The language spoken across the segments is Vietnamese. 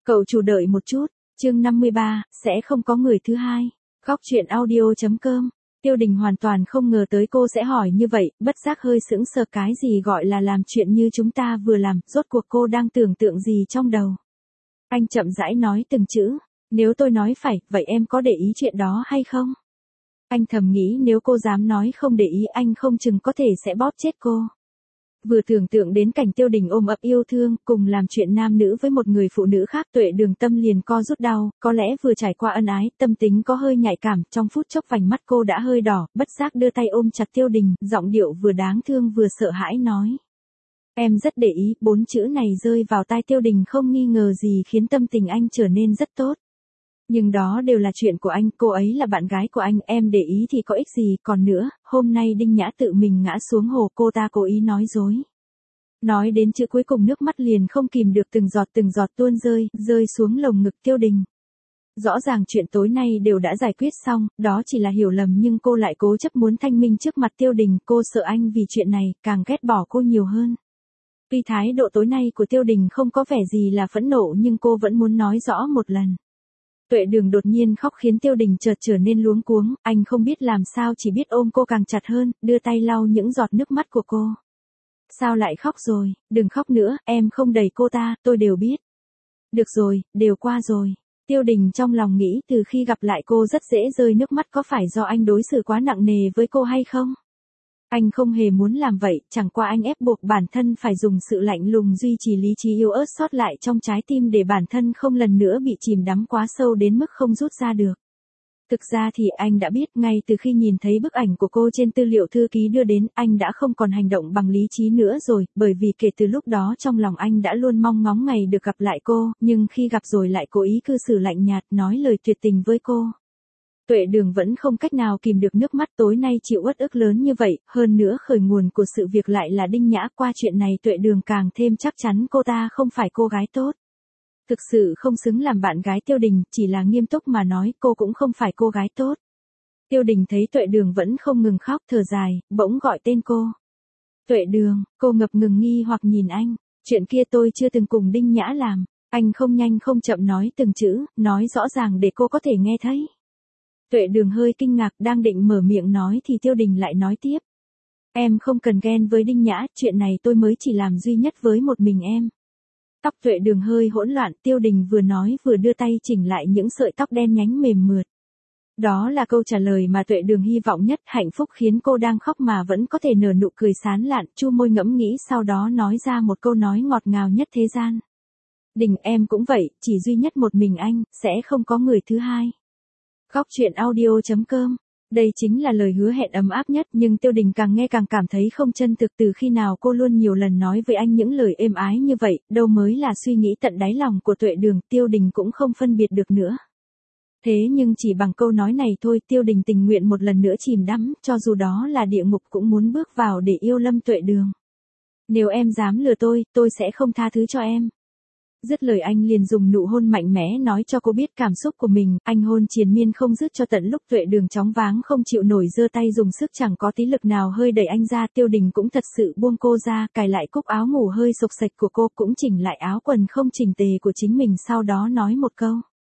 Cậu chủ đợi một chút, chương 53, sẽ không có người thứ hai. Góc truyện audio.com. Tiêu Đình hoàn toàn không ngờ tới cô sẽ hỏi như vậy, bất giác hơi sững sờ, cái gì gọi là làm chuyện như chúng ta vừa làm, rốt cuộc cô đang tưởng tượng gì trong đầu. Anh chậm rãi nói từng chữ, nếu tôi nói phải, vậy em có để ý chuyện đó hay không? Anh thầm nghĩ nếu cô dám nói không để ý anh không chừng có thể sẽ bóp chết cô. Vừa tưởng tượng đến cảnh Tiêu Đình ôm ấp yêu thương, cùng làm chuyện nam nữ với một người phụ nữ khác, Tuệ Đường tâm liền co rút đau, có lẽ vừa trải qua ân ái, tâm tính có hơi nhạy cảm, trong phút chốc vành mắt cô đã hơi đỏ, bất giác đưa tay ôm chặt Tiêu Đình, giọng điệu vừa đáng thương vừa sợ hãi nói. Em rất để ý, 4 chữ này rơi vào tai Tiêu Đình không nghi ngờ gì khiến tâm tình anh trở nên rất tốt. Nhưng đó đều là chuyện của anh, cô ấy là bạn gái của anh, em để ý thì có ích gì, còn nữa, hôm nay Đinh Nhã tự mình ngã xuống hồ, cô ta cố ý nói dối. Nói đến chữ cuối cùng nước mắt liền không kìm được từng giọt tuôn rơi xuống lồng ngực Tiêu Đình. Rõ ràng chuyện tối nay đều đã giải quyết xong, đó chỉ là hiểu lầm nhưng cô lại cố chấp muốn thanh minh trước mặt Tiêu Đình, cô sợ anh vì chuyện này, càng ghét bỏ cô nhiều hơn. Tuy thái độ tối nay của Tiêu Đình không có vẻ gì là phẫn nộ nhưng cô vẫn muốn nói rõ một lần. Tuệ Đường đột nhiên khóc khiến Tiêu Đình chợt trở nên luống cuống, anh không biết làm sao chỉ biết ôm cô càng chặt hơn, đưa tay lau những giọt nước mắt của cô. Sao lại khóc rồi, đừng khóc nữa, em không đẩy cô ta, tôi đều biết. Được rồi, đều qua rồi. Tiêu Đình trong lòng nghĩ từ khi gặp lại cô rất dễ rơi nước mắt, có phải do anh đối xử quá nặng nề với cô hay không? Anh không hề muốn làm vậy, chẳng qua anh ép buộc bản thân phải dùng sự lạnh lùng duy trì lý trí yếu ớt sót lại trong trái tim để bản thân không lần nữa bị chìm đắm quá sâu đến mức không rút ra được. Thực ra thì anh đã biết ngay từ khi nhìn thấy bức ảnh của cô trên tư liệu thư ký đưa đến, anh đã không còn hành động bằng lý trí nữa rồi, bởi vì kể từ lúc đó trong lòng anh đã luôn mong ngóng ngày được gặp lại cô, nhưng khi gặp rồi lại cố ý cư xử lạnh nhạt, nói lời tuyệt tình với cô. Tuệ Đường vẫn không cách nào kìm được nước mắt, tối nay chịu uất ức lớn như vậy, hơn nữa khởi nguồn của sự việc lại là Đinh Nhã, qua chuyện này Tuệ Đường càng thêm chắc chắn cô ta không phải cô gái tốt. Thực sự không xứng làm bạn gái Tiêu Đình, chỉ là nghiêm túc mà nói cô cũng không phải cô gái tốt. Tiêu Đình thấy Tuệ Đường vẫn không ngừng khóc, thở dài, bỗng gọi tên cô. Tuệ Đường, cô ngập ngừng nghi hoặc nhìn anh, chuyện kia tôi chưa từng cùng Đinh Nhã làm, anh không nhanh không chậm nói từng chữ, nói rõ ràng để cô có thể nghe thấy. Tuệ Đường hơi kinh ngạc, đang định mở miệng nói thì Tiêu Đình lại nói tiếp. Em không cần ghen với Đinh Nhã, chuyện này tôi mới chỉ làm duy nhất với một mình em. Tóc Tuệ Đường hơi hỗn loạn, Tiêu Đình vừa nói vừa đưa tay chỉnh lại những sợi tóc đen nhánh mềm mượt. Đó là câu trả lời mà Tuệ Đường hy vọng nhất, hạnh phúc khiến cô đang khóc mà vẫn có thể nở nụ cười sán lạn, chu môi ngẫm nghĩ sau đó nói ra một câu nói ngọt ngào nhất thế gian. Đình, em cũng vậy, chỉ duy nhất một mình anh, sẽ không có người thứ hai. Góc truyện audio.com. Đây chính là lời hứa hẹn ấm áp nhất, nhưng Tiêu Đình càng nghe càng cảm thấy không chân thực, từ khi nào cô luôn nhiều lần nói với anh những lời êm ái như vậy, đâu mới là suy nghĩ tận đáy lòng của Tuệ Đường, Tiêu Đình cũng không phân biệt được nữa. Thế nhưng chỉ bằng câu nói này thôi, Tiêu Đình tình nguyện một lần nữa chìm đắm, cho dù đó là địa ngục cũng muốn bước vào để yêu Lâm Tuệ Đường. Nếu em dám lừa tôi sẽ không tha thứ cho em. Dứt lời anh liền dùng nụ hôn mạnh mẽ nói cho cô biết cảm xúc của mình, anh hôn triền miên không dứt cho tận lúc Tuệ Đường chóng váng không chịu nổi, giơ tay dùng sức chẳng có tí lực nào hơi đẩy anh ra. Tiêu Đình cũng thật sự buông cô ra, cài lại cúc áo ngủ hơi xộc xệch của cô, cũng chỉnh lại áo quần không chỉnh tề của chính mình, sau đó nói một câu.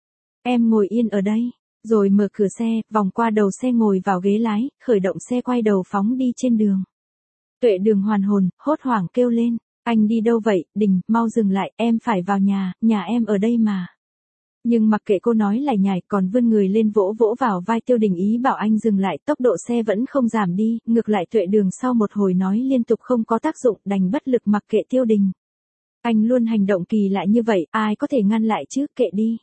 Em ngồi yên ở đây, rồi mở cửa xe, vòng qua đầu xe ngồi vào ghế lái, khởi động xe quay đầu phóng đi trên đường. Tuệ Đường hoàn hồn, hốt hoảng kêu lên. Anh đi đâu vậy, Đình, mau dừng lại, em phải vào nhà em ở đây mà. Nhưng mặc kệ cô nói lải nhải, còn vươn người lên vỗ vỗ vào vai Tiêu Đình ý bảo anh dừng lại, tốc độ xe vẫn không giảm đi, ngược lại Tuệ Đường sau một hồi nói liên tục không có tác dụng, đành bất lực mặc kệ Tiêu Đình. Anh luôn hành động kỳ lạ như vậy, ai có thể ngăn lại chứ, kệ đi.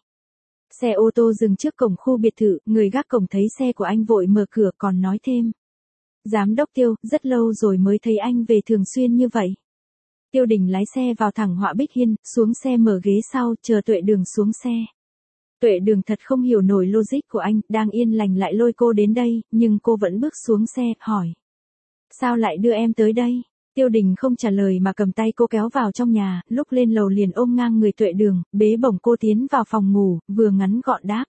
Xe ô tô dừng trước cổng khu biệt thự, người gác cổng thấy xe của anh vội mở cửa còn nói thêm. Giám đốc Tiêu, rất lâu rồi mới thấy anh về thường xuyên như vậy. Tiêu Đình lái xe vào thẳng Họa Bích Hiên, xuống xe mở ghế sau, chờ Tuệ Đường xuống xe. Tuệ Đường thật không hiểu nổi logic của anh, đang yên lành lại lôi cô đến đây, nhưng cô vẫn bước xuống xe, hỏi. Sao lại đưa em tới đây? Tiêu Đình không trả lời mà cầm tay cô kéo vào trong nhà, lúc lên lầu liền ôm ngang người Tuệ Đường, bế bổng cô tiến vào phòng ngủ, vừa ngắn gọn đáp.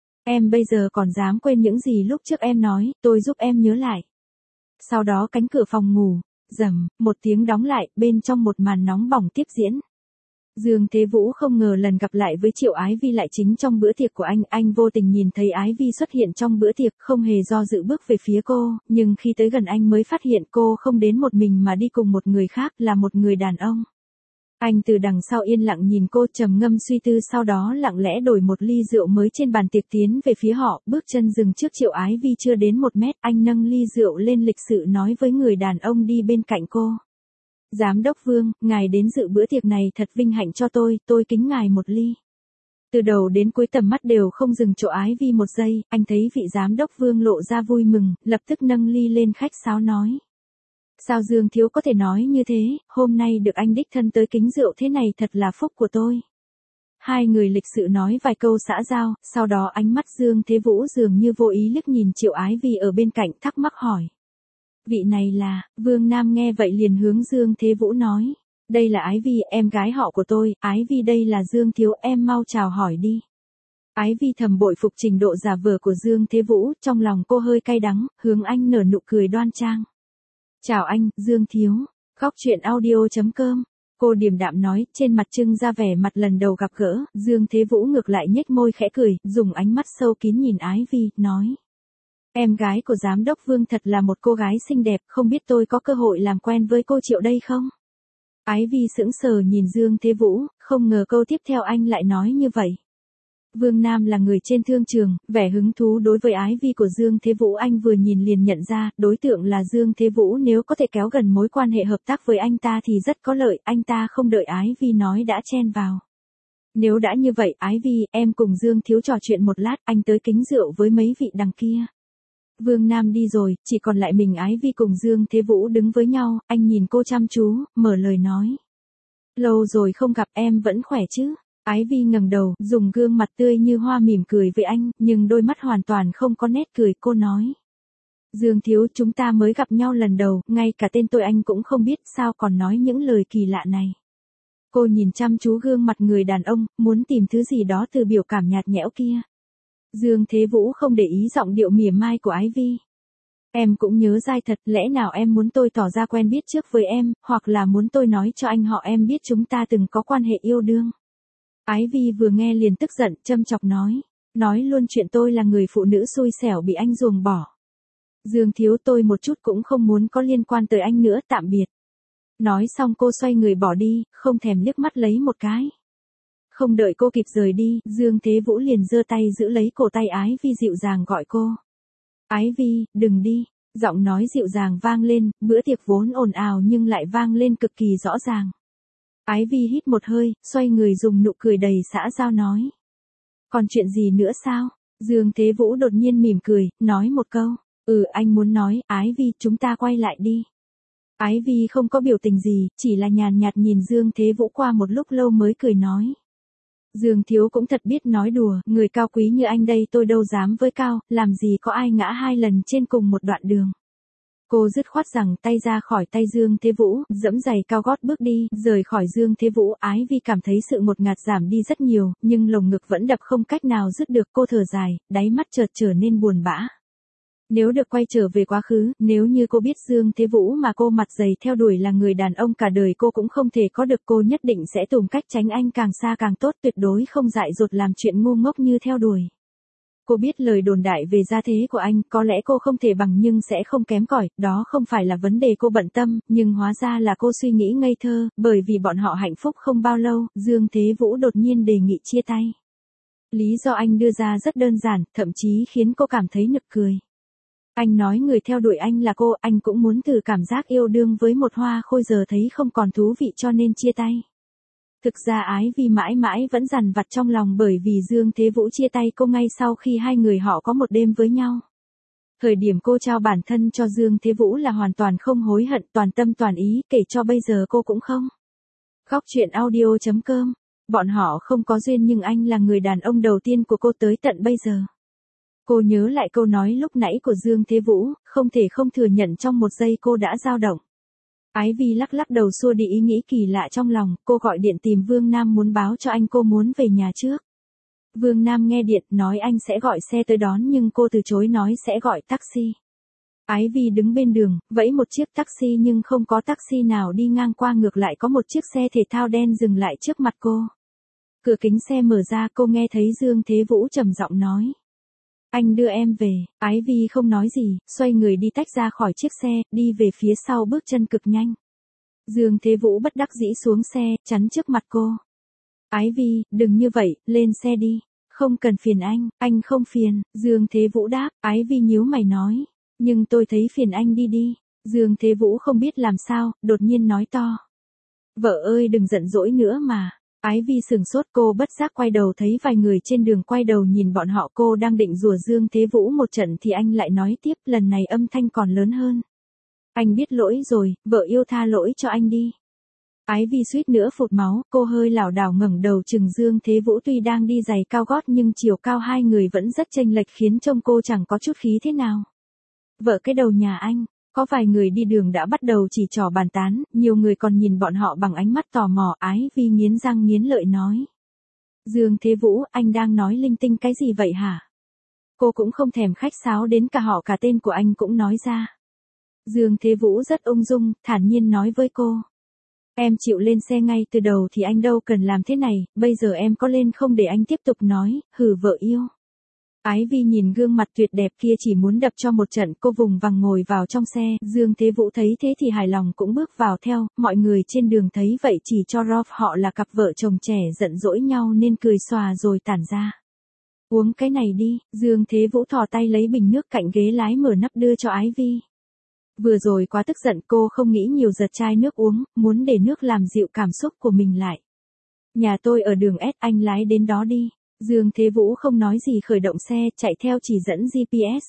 Em bây giờ còn dám quên những gì lúc trước em nói, tôi giúp em nhớ lại. Sau đó cánh cửa phòng ngủ. Rầm, một tiếng đóng lại, bên trong một màn nóng bỏng tiếp diễn. Dương Thế Vũ không ngờ lần gặp lại với Triệu Ái Vi lại chính trong bữa tiệc của anh vô tình nhìn thấy Ái Vi xuất hiện trong bữa tiệc, không hề do dự bước về phía cô, nhưng khi tới gần anh mới phát hiện cô không đến một mình mà đi cùng một người khác, là một người đàn ông. Anh từ đằng sau yên lặng nhìn cô, trầm ngâm suy tư, sau đó lặng lẽ đổi một ly rượu mới trên bàn tiệc tiến về phía họ, bước chân dừng trước Triệu Ái Vi chưa đến 1 mét, anh nâng ly rượu lên lịch sự nói với người đàn ông đi bên cạnh cô. Giám đốc Vương, ngài đến dự bữa tiệc này thật vinh hạnh cho tôi kính ngài một ly. Từ đầu đến cuối tầm mắt đều không dừng chỗ Ái Vi một giây, anh thấy vị giám đốc Vương lộ ra vui mừng, lập tức nâng ly lên khách sáo nói. Sao Dương thiếu có thể nói như thế, hôm nay được anh đích thân tới kính rượu thế này thật là phúc của tôi. Hai người lịch sự nói vài câu xã giao, sau đó ánh mắt Dương Thế Vũ dường như vô ý liếc nhìn Triệu Ái Vi ở bên cạnh, thắc mắc hỏi. Vị này là, Vương Nam nghe vậy liền hướng Dương Thế Vũ nói. Đây là Ái Vi, em gái họ của tôi, Ái Vi đây là Dương thiếu, em mau chào hỏi đi. Ái Vi thầm bội phục trình độ giả vờ của Dương Thế Vũ, trong lòng cô hơi cay đắng, hướng anh nở nụ cười đoan trang. Chào anh, Dương thiếu. Góc truyện audio.com. Cô điềm đạm nói, trên mặt trưng ra vẻ mặt lần đầu gặp gỡ, Dương Thế Vũ ngược lại nhếch môi khẽ cười, dùng ánh mắt sâu kín nhìn Ái Vi, nói. Em gái của giám đốc Vương thật là một cô gái xinh đẹp, không biết tôi có cơ hội làm quen với cô Triệu đây không? Ái Vi sững sờ nhìn Dương Thế Vũ, không ngờ câu tiếp theo anh lại nói như vậy. Vương Nam là người trên thương trường, vẻ hứng thú đối với Ái Vi của Dương Thế Vũ anh vừa nhìn liền nhận ra, đối tượng là Dương Thế Vũ, nếu có thể kéo gần mối quan hệ hợp tác với anh ta thì rất có lợi, anh ta không đợi Ái Vi nói đã chen vào. Nếu đã như vậy, Ái Vi, em cùng Dương thiếu trò chuyện một lát, anh tới kính rượu với mấy vị đằng kia. Vương Nam đi rồi, chỉ còn lại mình Ái Vi cùng Dương Thế Vũ đứng với nhau, anh nhìn cô chăm chú, mở lời nói. Lâu rồi không gặp, em vẫn khỏe chứ? Ái Vi ngẩng đầu, dùng gương mặt tươi như hoa mỉm cười với anh, nhưng đôi mắt hoàn toàn không có nét cười, cô nói. Dương thiếu, chúng ta mới gặp nhau lần đầu, ngay cả tên tôi anh cũng không biết, sao còn nói những lời kỳ lạ này. Cô nhìn chăm chú gương mặt người đàn ông, muốn tìm thứ gì đó từ biểu cảm nhạt nhẽo kia. Dương Thế Vũ không để ý giọng điệu mỉa mai của Ái Vi. Em cũng nhớ dai thật, lẽ nào em muốn tôi tỏ ra quen biết trước với em, hoặc là muốn tôi nói cho anh họ em biết chúng ta từng có quan hệ yêu đương. Ái Vi vừa nghe liền tức giận, châm chọc nói luôn chuyện tôi là người phụ nữ xui xẻo bị anh ruồng bỏ. Dương thiếu, tôi một chút cũng không muốn có liên quan tới anh nữa, tạm biệt. Nói xong cô xoay người bỏ đi, không thèm liếc mắt lấy một cái. Không đợi cô kịp rời đi, Dương Thế Vũ liền giơ tay giữ lấy cổ tay Ái Vi dịu dàng gọi cô. Ái Vi, đừng đi. Giọng nói dịu dàng vang lên, bữa tiệc vốn ồn ào nhưng lại vang lên cực kỳ rõ ràng. Ái Vi hít một hơi, xoay người dùng nụ cười đầy xã giao nói. Còn chuyện gì nữa sao? Dương Thế Vũ đột nhiên mỉm cười, nói một câu. Anh muốn nói, Ái Vi, chúng ta quay lại đi. Ái Vi không có biểu tình gì, chỉ là nhàn nhạt nhìn Dương Thế Vũ qua một lúc lâu mới cười nói. Dương thiếu cũng thật biết nói đùa, người cao quý như anh đây tôi đâu dám với cao, làm gì có ai ngã 2 lần trên cùng một đoạn đường. Cô dứt khoát rằng tay ra khỏi tay Dương Thế Vũ, dẫm giày cao gót bước đi, rời khỏi Dương Thế Vũ. Ái Vi cảm thấy sự ngột ngạt giảm đi rất nhiều, nhưng lồng ngực vẫn đập không cách nào dứt được, cô thở dài, đáy mắt chợt trở nên buồn bã. Nếu được quay trở về quá khứ, nếu như cô biết Dương Thế Vũ mà cô mặt dày theo đuổi là người đàn ông cả đời cô cũng không thể có được, cô nhất định sẽ tìm cách tránh anh càng xa càng tốt, tuyệt đối không dại dột làm chuyện ngu ngốc như theo đuổi. Cô biết lời đồn đại về gia thế của anh, có lẽ cô không thể bằng nhưng sẽ không kém cỏi, đó không phải là vấn đề cô bận tâm, nhưng hóa ra là cô suy nghĩ ngây thơ, bởi vì bọn họ hạnh phúc không bao lâu, Dương Thế Vũ đột nhiên đề nghị chia tay. Lý do anh đưa ra rất đơn giản, thậm chí khiến cô cảm thấy nực cười. Anh nói người theo đuổi anh là cô, anh cũng muốn thử cảm giác yêu đương với một hoa khôi, giờ thấy không còn thú vị cho nên chia tay. Thực ra Ái Vi mãi mãi vẫn dằn vặt trong lòng bởi vì Dương Thế Vũ chia tay cô ngay sau khi hai người họ có một đêm với nhau. Thời điểm cô trao bản thân cho Dương Thế Vũ là hoàn toàn không hối hận, toàn tâm toàn ý, kể cho bây giờ cô cũng không. Góc truyện audio.com. Bọn họ không có duyên nhưng anh là người đàn ông đầu tiên của cô tới tận bây giờ. Cô nhớ lại câu nói lúc nãy của Dương Thế Vũ, không thể không thừa nhận trong một giây cô đã dao động. Ái Vi lắc lắc đầu xua đi ý nghĩ kỳ lạ trong lòng, cô gọi điện tìm Vương Nam muốn báo cho anh cô muốn về nhà trước. Vương Nam nghe điện, nói anh sẽ gọi xe tới đón nhưng cô từ chối nói sẽ gọi taxi. Ái Vi đứng bên đường, vẫy một chiếc taxi nhưng không có taxi nào đi ngang qua, ngược lại có một chiếc xe thể thao đen dừng lại trước mặt cô. Cửa kính xe mở ra, cô nghe thấy Dương Thế Vũ trầm giọng nói. Anh đưa em về. Ái Vi không nói gì, xoay người đi tách ra khỏi chiếc xe, đi về phía sau bước chân cực nhanh. Dương Thế Vũ bất đắc dĩ xuống xe, chắn trước mặt cô. Ái Vi, đừng như vậy, lên xe đi. Không cần phiền anh không phiền. Dương Thế Vũ đáp. Ái Vi nhíu mày nói. Nhưng tôi thấy phiền anh đi. Dương Thế Vũ không biết làm sao, đột nhiên nói to. Vợ ơi đừng giận dỗi nữa mà. Ái Vi sừng sốt, cô bất giác quay đầu thấy vài người trên đường quay đầu nhìn bọn họ, cô đang định rủa Dương Thế Vũ một trận thì anh lại nói tiếp, lần này âm thanh còn lớn hơn. Anh biết lỗi rồi, vợ yêu tha lỗi cho anh đi. Ái Vi suýt nữa phụt máu, cô hơi lảo đảo ngẩng đầu chừng Dương Thế Vũ, tuy đang đi giày cao gót nhưng chiều cao hai người vẫn rất chênh lệch khiến trông cô chẳng có chút khí thế nào. Vợ cái đầu nhà anh. Có vài người đi đường đã bắt đầu chỉ trỏ bàn tán, nhiều người còn nhìn bọn họ bằng ánh mắt tò mò. Ái Vi nghiến răng nghiến lợi nói. Dương Thế Vũ, anh đang nói linh tinh cái gì vậy hả? Cô cũng không thèm khách sáo đến cả họ cả tên của anh cũng nói ra. Dương Thế Vũ rất ung dung, thản nhiên nói với cô. Em chịu lên xe ngay từ đầu thì anh đâu cần làm thế này, bây giờ em có lên không để anh tiếp tục nói, hừ vợ yêu. Ái Vi nhìn gương mặt tuyệt đẹp kia chỉ muốn đập cho một trận, cô vùng vằng ngồi vào trong xe, Dương Thế Vũ thấy thế thì hài lòng cũng bước vào theo, mọi người trên đường thấy vậy chỉ cho Rolf họ là cặp vợ chồng trẻ giận dỗi nhau nên cười xòa rồi tản ra. Uống cái này đi, Dương Thế Vũ thò tay lấy bình nước cạnh ghế lái mở nắp đưa cho Ái Vi. Vừa rồi quá tức giận cô không nghĩ nhiều giật chai nước uống, muốn để nước làm dịu cảm xúc của mình lại. Nhà tôi ở đường S, anh lái đến đó đi. Dương Thế Vũ không nói gì khởi động xe, chạy theo chỉ dẫn GPS.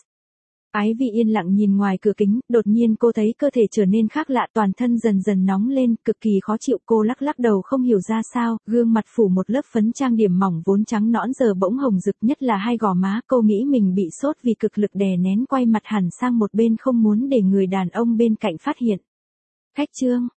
Ái Vi yên lặng nhìn ngoài cửa kính, đột nhiên cô thấy cơ thể trở nên khác lạ, toàn thân dần dần nóng lên, cực kỳ khó chịu, cô lắc lắc đầu không hiểu ra sao, gương mặt phủ một lớp phấn trang điểm mỏng vốn trắng nõn giờ bỗng hồng rực, nhất là hai gò má, cô nghĩ mình bị sốt vì cực lực đè nén, quay mặt hẳn sang một bên không muốn để người đàn ông bên cạnh phát hiện. Khách trương,